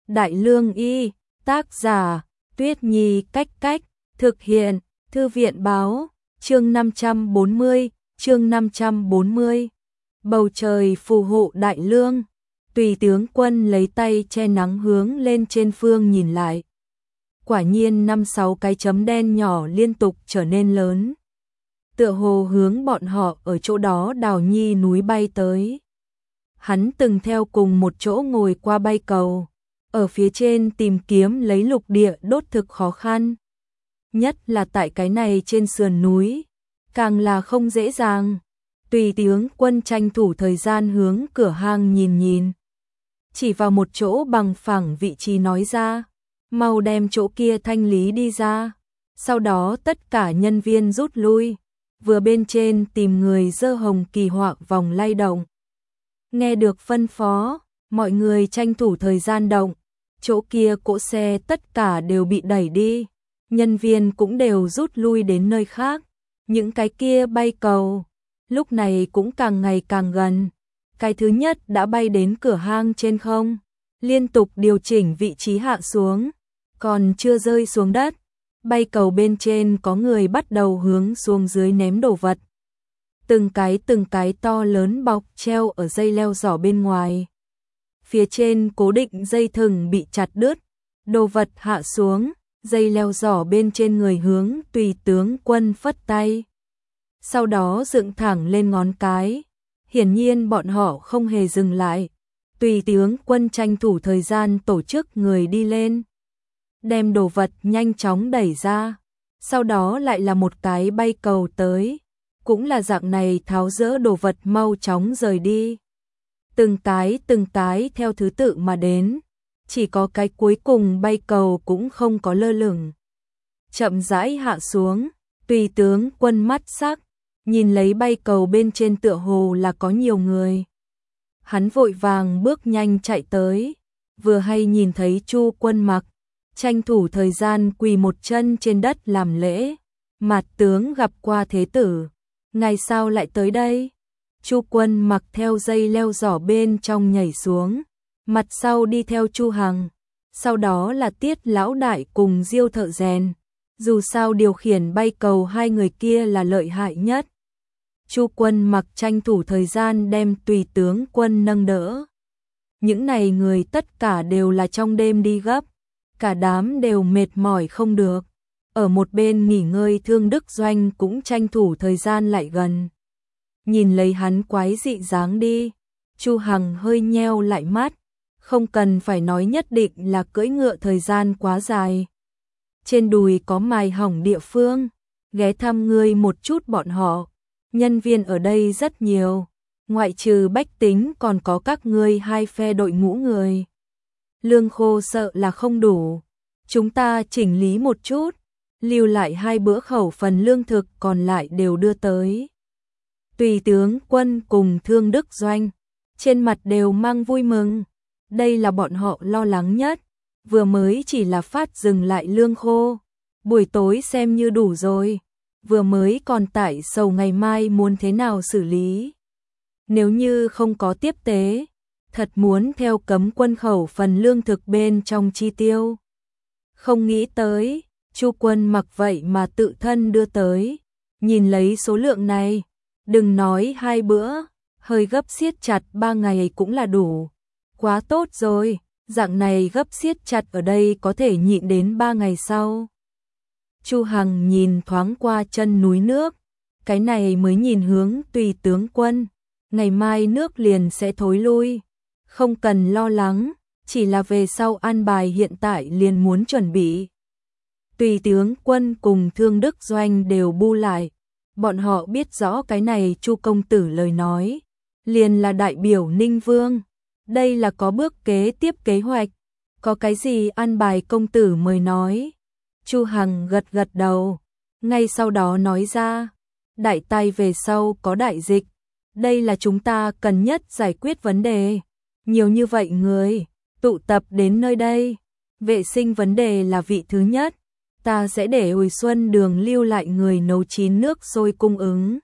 Đại Lương Y, tác giả, Tuyết Nhi Cách Cách, thực hiện, Thư viện Báo, chương 540. Bầu trời phù hộ Đại Lương. Tùy tướng quân lấy tay che nắng hướng lên trên phương nhìn lại. Quả nhiên 5-6 cái chấm đen nhỏ liên tục trở nên lớn. Tựa hồ hướng bọn họ ở chỗ đó đào nhi núi bay tới. Hắn từng theo cùng một chỗ ngồi qua bay cầu, ở phía trên tìm kiếm lấy lục địa đốt thực khó khăn. Nhất là tại cái này trên sườn núi, càng là không dễ dàng. Tùy tướng quân tranh thủ thời gian hướng cửa hang nhìn. Chỉ vào một chỗ bằng phẳng vị trí nói ra, mau đem chỗ kia thanh lý đi ra. Sau đó tất cả nhân viên rút lui, vừa bên trên tìm người dơ hồng kỳ họa vòng lay động. Nghe được phân phó, mọi người tranh thủ thời gian động, chỗ kia cỗ xe tất cả đều bị đẩy đi, nhân viên cũng đều rút lui đến nơi khác. Những cái kia bay cầu, lúc này cũng càng ngày càng gần. Cái thứ nhất đã bay đến cửa hang trên không, liên tục điều chỉnh vị trí hạ xuống, còn chưa rơi xuống đất. Bay cầu bên trên có người bắt đầu hướng xuống dưới ném đồ vật. Từng cái to lớn bọc treo ở dây leo giỏ bên ngoài. Phía trên cố định dây thừng bị chặt đứt, đồ vật hạ xuống, dây leo giỏ bên trên người hướng tùy tướng quân phất tay. Sau đó dựng thẳng lên ngón cái, hiển nhiên bọn họ không hề dừng lại. Tùy tướng quân tranh thủ thời gian tổ chức người đi lên, đem đồ vật nhanh chóng đẩy ra, sau đó lại là một cái bay cầu tới, cũng là dạng này tháo dỡ đồ vật mau chóng rời đi. Từng cái theo thứ tự mà đến, chỉ có cái cuối cùng bay cầu cũng không có lơ lửng. Chậm rãi hạ xuống, tùy tướng quân mắt sắc, nhìn lấy bay cầu bên trên tựa hồ là có nhiều người. Hắn vội vàng bước nhanh chạy tới, vừa hay nhìn thấy Chu Quân Mặc, tranh thủ thời gian quỳ một chân trên đất làm lễ. Mạt tướng gặp qua thế tử, ngày sao lại tới đây? Chu Quân Mặc theo dây leo giỏ bên trong nhảy xuống, mặt sau đi theo Chu Hằng, sau đó là Tiết lão đại cùng Diêu thợ rèn. Dù sao điều khiển bay cầu hai người kia là lợi hại nhất. Chu Quân Mặc tranh thủ thời gian đem tùy tướng quân nâng đỡ. Những này người tất cả đều là trong đêm đi gấp, cả đám đều mệt mỏi không được. Ở một bên nghỉ ngơi Thương Đức Doanh cũng tranh thủ thời gian lại gần. Nhìn lấy hắn quái dị dáng đi, Chu Hằng hơi nheo lại mắt, không cần phải nói nhất định là cưỡi ngựa thời gian quá dài. Trên đùi có mài hỏng địa phương, ghé thăm ngươi một chút bọn họ. Nhân viên ở đây rất nhiều, ngoại trừ bách tính còn có các ngươi hai phe đội ngũ người. Lương khô sợ là không đủ, chúng ta chỉnh lý một chút, lưu lại 2 bữa khẩu phần lương thực còn lại đều đưa tới. Tùy tướng quân cùng Thương Đức Doanh, trên mặt đều mang vui mừng, đây là bọn họ lo lắng nhất, vừa mới chỉ là phát dừng lại lương khô, buổi tối xem như đủ rồi. Vừa mới còn tải sầu ngày mai muốn thế nào xử lý. Nếu như không có tiếp tế, thật muốn theo cấm quân khẩu phần lương thực bên trong chi tiêu. Không nghĩ tới, Chu Quân Mặc vậy mà tự thân đưa tới. Nhìn lấy số lượng này, đừng nói 2 bữa, hơi gấp siết chặt 3 ngày cũng là đủ. Quá tốt rồi, dạng này gấp siết chặt ở đây có thể nhịn đến 3 ngày sau. Chu Hằng nhìn thoáng qua chân núi nước, cái này mới nhìn hướng tùy tướng quân, ngày mai nước liền sẽ thối lui, không cần lo lắng, chỉ là về sau an bài hiện tại liền muốn chuẩn bị. Tùy tướng quân cùng Thương Đức Doanh đều bu lại, bọn họ biết rõ cái này Chu công tử lời nói, liền là đại biểu Ninh Vương, đây là có bước kế tiếp kế hoạch, có cái gì an bài công tử mới nói. Chu Hằng gật đầu, ngay sau đó nói ra, đại tai về sau có đại dịch, đây là chúng ta cần nhất giải quyết vấn đề. Nhiều như vậy người, tụ tập đến nơi đây, vệ sinh vấn đề là vị thứ nhất, ta sẽ để Hồi Xuân Đường lưu lại người nấu chín nước sôi cung ứng.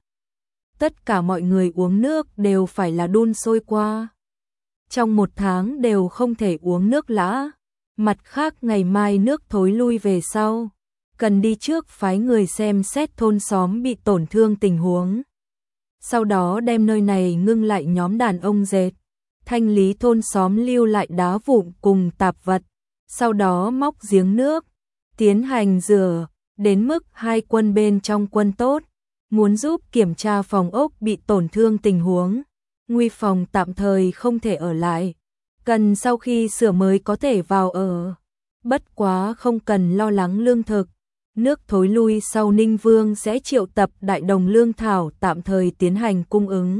Tất cả mọi người uống nước đều phải là đun sôi qua. Trong 1 tháng đều không thể uống nước lã, Mặt khác ngày mai nước thối lui về sau, cần đi trước phái người xem xét thôn xóm bị tổn thương tình huống. Sau đó đem nơi này ngưng lại nhóm đàn ông dệt, thanh lý thôn xóm lưu lại đá vụn cùng tạp vật, sau đó móc giếng nước, tiến hành rửa, đến mức hai quân bên trong quân tốt, muốn giúp kiểm tra phòng ốc bị tổn thương tình huống, nguy phòng tạm thời không thể ở lại, cần sau khi sửa mới có thể vào ở. Bất quá không cần lo lắng lương thực, nước thối lui sau Ninh Vương sẽ triệu tập đại đồng lương thảo tạm thời tiến hành cung ứng.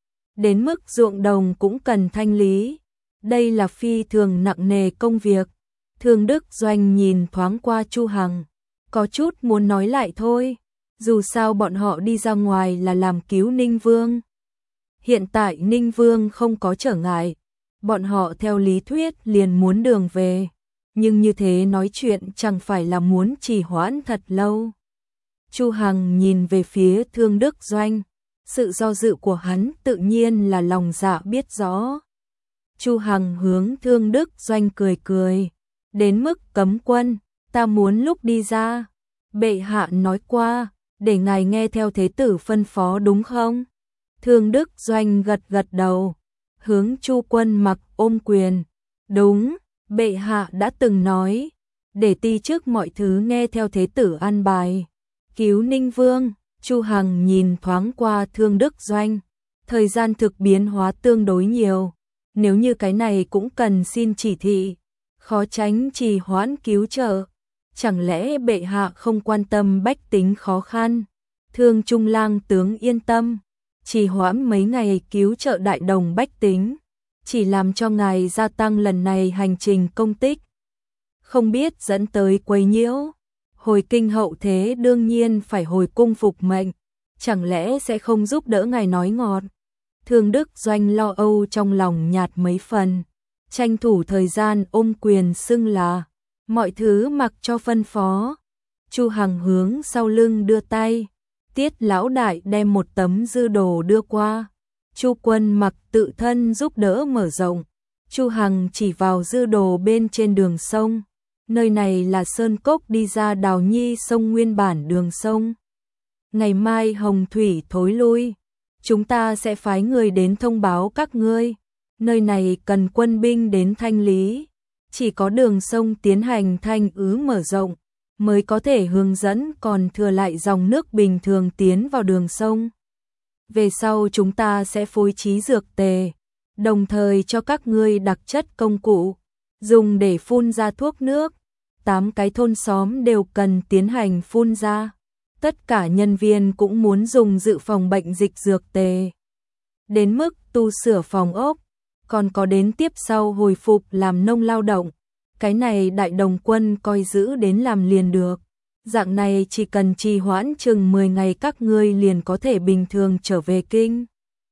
Đến mức ruộng đồng cũng cần thanh lý, đây là phi thường nặng nề công việc. Thương Đức Doanh nhìn thoáng qua Chu Hằng, có chút muốn nói lại thôi, dù sao bọn họ đi ra ngoài là làm cứu Ninh Vương. Hiện tại Ninh Vương không có trở ngại, bọn họ theo lý thuyết liền muốn đường về, nhưng như thế nói chuyện chẳng phải là muốn trì hoãn thật lâu. Chu Hằng nhìn về phía Thương Đức Doanh, sự do dự của hắn tự nhiên là lòng dạ biết rõ. Chu Hằng hướng Thương Đức Doanh cười cười, đến mức cấm quân, ta muốn lúc đi ra, bệ hạ nói qua, để ngài nghe theo thế tử phân phó đúng không? Thương Đức Doanh gật gật đầu, hướng Chu Quân Mặc ôm quyền, đúng, bệ hạ đã từng nói, để ti trước mọi thứ nghe theo thế tử an bài. Cứu Ninh Vương, Chu Hằng nhìn thoáng qua Thương Đức Doanh, thời gian thực biến hóa tương đối nhiều, nếu như cái này cũng cần xin chỉ thị, khó tránh trì hoãn cứu trợ. Chẳng lẽ bệ hạ không quan tâm bách tính khó khăn? Thương Trung Lang tướng yên tâm, trì hoãn mấy ngày cứu trợ đại đồng bách tính, chỉ làm cho ngài gia tăng lần này hành trình công tích. Không biết dẫn tới quấy nhiễu, hồi kinh hậu thế đương nhiên phải hồi cung phục mệnh, chẳng lẽ sẽ không giúp đỡ ngài nói ngọt? Thương Đức Doanh lo âu trong lòng nhạt mấy phần, tranh thủ thời gian ôm quyền xưng là mọi thứ mặc cho phân phó. Chu Hằng hướng sau lưng đưa tay, Tiết lão đại đem một tấm dư đồ đưa qua. Chu Quân Mặc tự thân giúp đỡ mở rộng. Chu Hằng chỉ vào dư đồ bên trên đường sông. Nơi này là sơn cốc đi ra Đào Nhi sông nguyên bản đường sông. Ngày mai hồng thủy thối lui, chúng ta sẽ phái người đến thông báo các ngươi. Nơi này cần quân binh đến thanh lý. Chỉ có đường sông tiến hành thanh ứ mở rộng, mới có thể hướng dẫn còn thừa lại dòng nước bình thường tiến vào đường sông. Về sau chúng ta sẽ phối trí dược tề, đồng thời cho các ngươi đặc chất công cụ, dùng để phun ra thuốc nước. 8 cái thôn xóm đều cần tiến hành phun ra. Tất cả nhân viên cũng muốn dùng dự phòng bệnh dịch dược tề. Đến mức tu sửa phòng ốc, còn có đến tiếp sau hồi phục làm nông lao động. Cái này đại đồng quân coi giữ đến làm liền được. Dạng này chỉ cần trì hoãn chừng 10 ngày các ngươi liền có thể bình thường trở về kinh.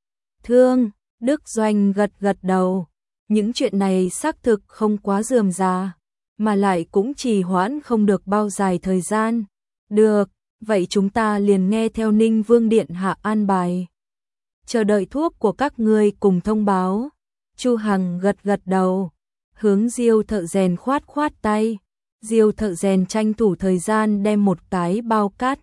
Thương Đức Doanh gật gật đầu. Những chuyện này xác thực không quá rườm rà, mà lại cũng trì hoãn không được bao dài thời gian. Được, vậy chúng ta liền nghe theo Ninh Vương điện hạ an bài. Chờ đợi thuốc của các ngươi cùng thông báo. Chu Hằng gật gật đầu, hướng Diêu thợ rèn khoát khoát tay. Diêu thợ rèn tranh thủ thời gian đem một cái bao cát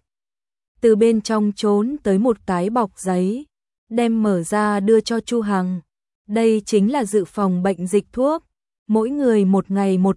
từ bên trong trốn tới một cái bọc giấy, đem mở ra đưa cho Chu Hằng. Đây chính là dự phòng bệnh dịch thuốc, mỗi người một ngày một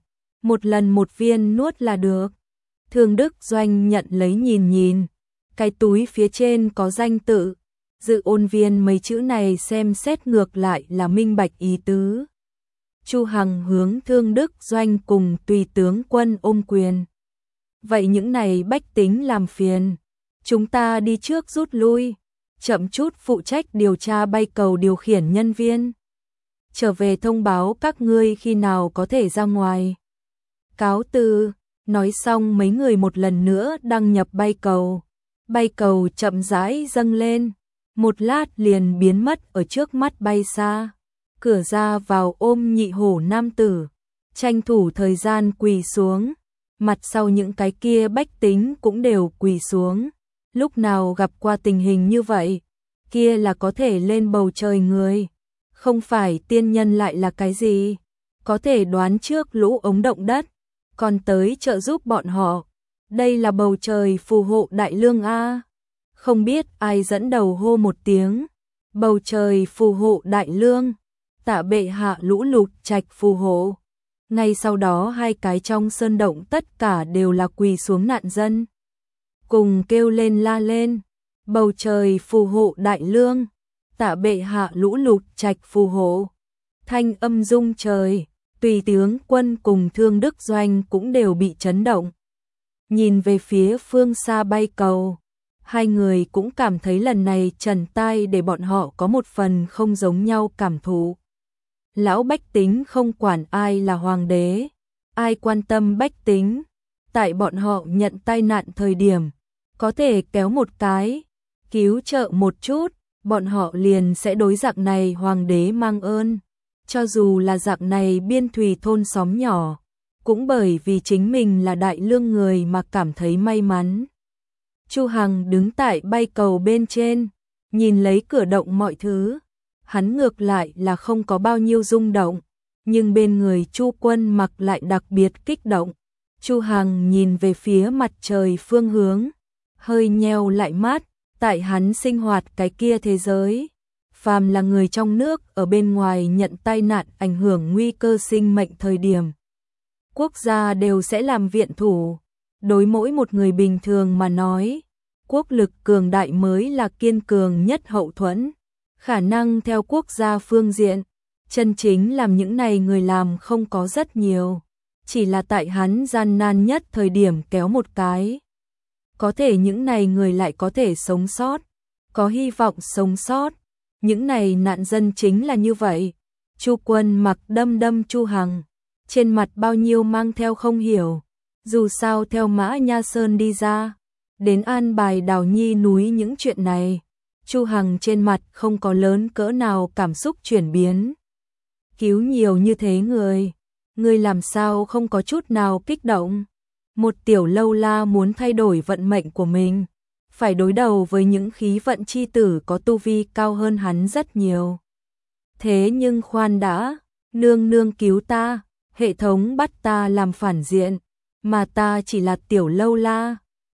lần một viên nuốt là được. Thương Đức Doanh nhận lấy nhìn nhìn, cái túi phía trên có danh tự, dự ôn viên mấy chữ này xem xét ngược lại là minh bạch ý tứ. Chu Hằng hướng Thương Đức Doanh cùng tùy tướng quân ôm quyền. Vậy những này bách tính làm phiền, chúng ta đi trước rút lui, chậm chút phụ trách điều tra bay cầu điều khiển nhân viên. Trở về thông báo các ngươi khi nào có thể ra ngoài. Cáo từ, nói xong mấy người một lần nữa đăng nhập bay cầu. Bay cầu chậm rãi dâng lên, một lát liền biến mất ở trước mắt bay xa. Cửa ra vào ôm nhị hổ nam tử, tranh thủ thời gian quỳ xuống, mặt sau những cái kia bách tính cũng đều quỳ xuống. Lúc nào gặp qua tình hình như vậy, kia là có thể lên bầu trời người, không phải tiên nhân lại là cái gì, có thể đoán trước lũ ống động đất, còn tới trợ giúp bọn họ. Đây là bầu trời phù hộ đại lương a. Không biết ai dẫn đầu hô một tiếng, bầu trời phù hộ đại lương, tạ bệ hạ lũ lụt trạch phù hộ. Ngay sau đó hai cái trong sơn động tất cả đều là quỳ xuống nạn dân, cùng kêu lên la lên, bầu trời phù hộ đại lương, tạ bệ hạ lũ lụt trạch phù hộ. Thanh âm rung trời, tùy tướng quân cùng Thương Đức Doanh cũng đều bị chấn động. Nhìn về phía phương xa bay cầu, hai người cũng cảm thấy lần này trần tai để bọn họ có một phần không giống nhau cảm thụ. Lão bách tính không quản ai là hoàng đế, ai quan tâm bách tính, tại bọn họ nhận tai nạn thời điểm, có thể kéo một cái, cứu trợ một chút, bọn họ liền sẽ đối dạng này hoàng đế mang ơn. Cho dù là dạng này biên thùy thôn xóm nhỏ, cũng bởi vì chính mình là đại lương người mà cảm thấy may mắn. Chu Hằng đứng tại bay cầu bên trên, nhìn lấy cửa động mọi thứ, hắn ngược lại là không có bao nhiêu rung động, nhưng bên người Chu Quân Mặc lại đặc biệt kích động. Chu Hằng nhìn về phía mặt trời phương hướng, hơi nheo lại mắt, tại hắn sinh hoạt cái kia thế giới. Phàm là người trong nước ở bên ngoài nhận tai nạn ảnh hưởng nguy cơ sinh mệnh thời điểm, quốc gia đều sẽ làm viện thủ. Đối mỗi một người bình thường mà nói, quốc lực cường đại mới là kiên cường nhất hậu thuẫn. Khả năng theo quốc gia phương diện, chân chính làm những này người làm không có rất nhiều. Chỉ là tại hắn gian nan nhất thời điểm kéo một cái. Có thể những này người lại có thể sống sót, có hy vọng sống sót. Những này nạn dân chính là như vậy. Chu Quân Mặc đâm Chu Hằng, trên mặt bao nhiêu mang theo không hiểu. Dù sao theo Mã Nha Sơn đi ra, đến an bài Đào Nhi núi những chuyện này, Chu Hằng trên mặt không có lớn cỡ nào cảm xúc chuyển biến. Cứu nhiều như thế người làm sao không có chút nào kích động. Một tiểu lâu la muốn thay đổi vận mệnh của mình, phải đối đầu với những khí vận chi tử có tu vi cao hơn hắn rất nhiều. Thế nhưng khoan đã, nương nương cứu ta, hệ thống bắt ta làm phản diện, mà ta chỉ là tiểu lâu la,